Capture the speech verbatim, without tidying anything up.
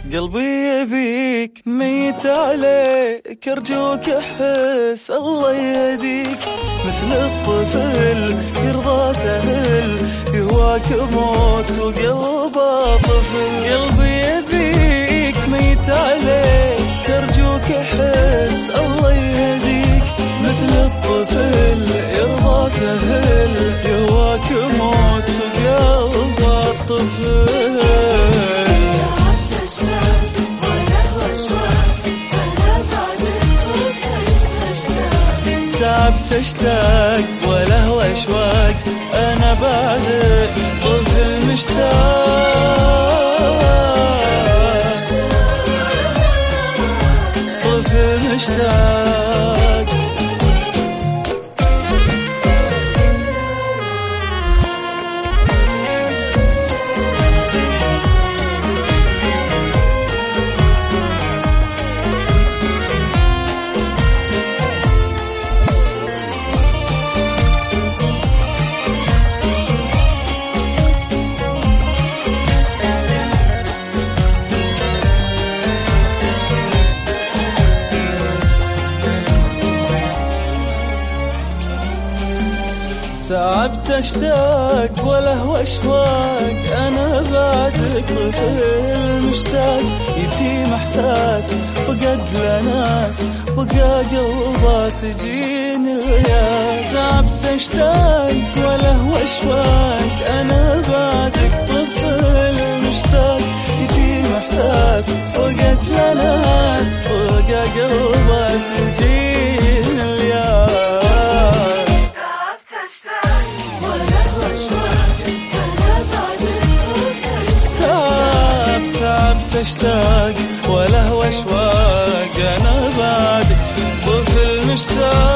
قلبي يبيك ميت عليك أرجوك أحس الله يهديك مثل الطفل يرضى سهل يهواك موت وقلبه طفل. قلبي يبيك ميت عليك أرجوك أحس الله يهديك مثل الطفل يرضى سهل يهواك موت وقلبه طفل. تعبت اشتاق ولا هو اشواق انا بعدك طفل مشتاق طفل مشتاق. تعبت اشتاق ولا هو اشواق انا بعدك طفل مشتاق يتيم احساس فقد لناس بقى قلبه سجين الياس. تعبت اشتاق ولا هو اشواق انا بعدك طفل مشتاق يتيم احساس فقد لناس بقى قلبه سجين الياس. اشتاق ولا هو اشواق انا بعدك طفل مشتاق